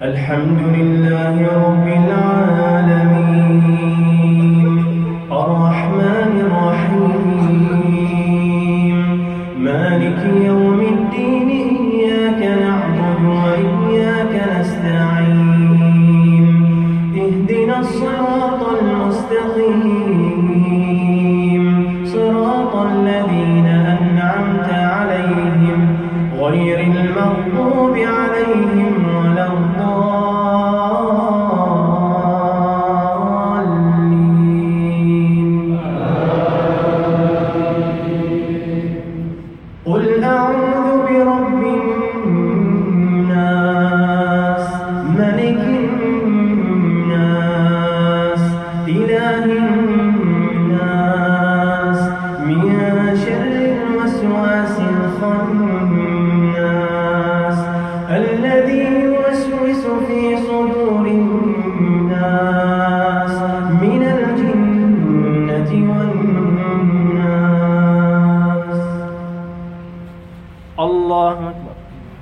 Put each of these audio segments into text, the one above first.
الحمد لله رب العالمين الرحمن الرحيم مالك يوم الدين إياك نعبد وإياك نستعين اهدنا الصراط المستقيم صراط الذين أنعمت عليهم غير المغضوب عليهم ولا الضالين. قل أعوذ برب الناس ملك الناس إله الناس من شر الوسواس الخناس الذي يوسوس في صدور الناس من الجنة والناس. الله أكبر.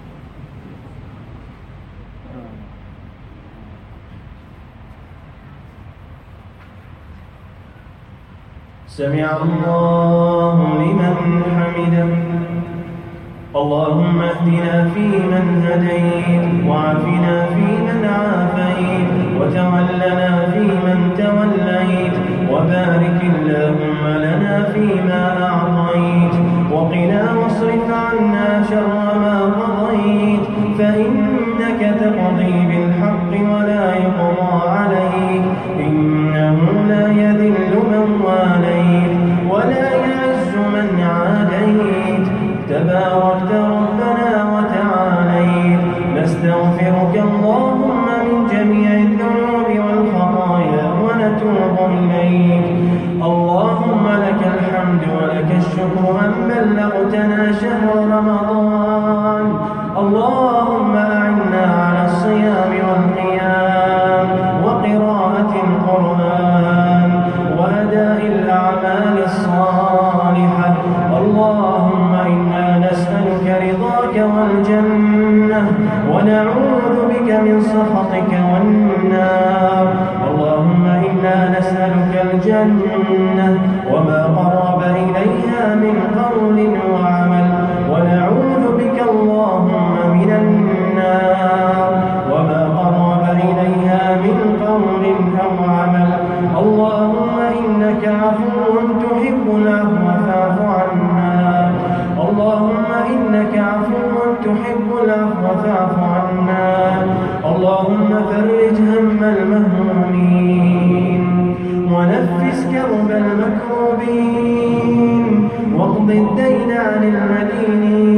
سمع الله لمن حمده. اللهم اهدنا فيمن هديت وعافنا فيمن عافيت وتولنا فيمن توليت وبارك اللهم لنا فيما أعطيت وقنا واصرف عنا شر ما قضيت فإنك تقضي بالحق ولا يقضى عليك إنه لا يذل من واليت ولا يعز من عاديت تباركت ربنا وتعاليت. نستغفرك اللهم من جميع الذنوب والخطايا ونتوب إليك. اللهم لك الحمد ولك الشكر أن بلغتنا شهر رمضان. اللهم أعنا على الصيام والقيام وقراءة القرآن وأداء الأعمال الصالحة. اللهم إنا نسألك رضاك والجنة ونعوذ بك من سخطك والنار. اللهم إنا نسألك الجنة وما قرب إليها من قول وعمل ونعوذ بك اللهم من النار وما قرب إليها من قول أو عمل. اللهم إنك عفو تحب العفو فاعف عنا. اللهم إنك عفو تحب العفو فاعف عنا. اللهم فرج هم المهمومين ونفس كرب المكروبين واقض الدين عن المدينين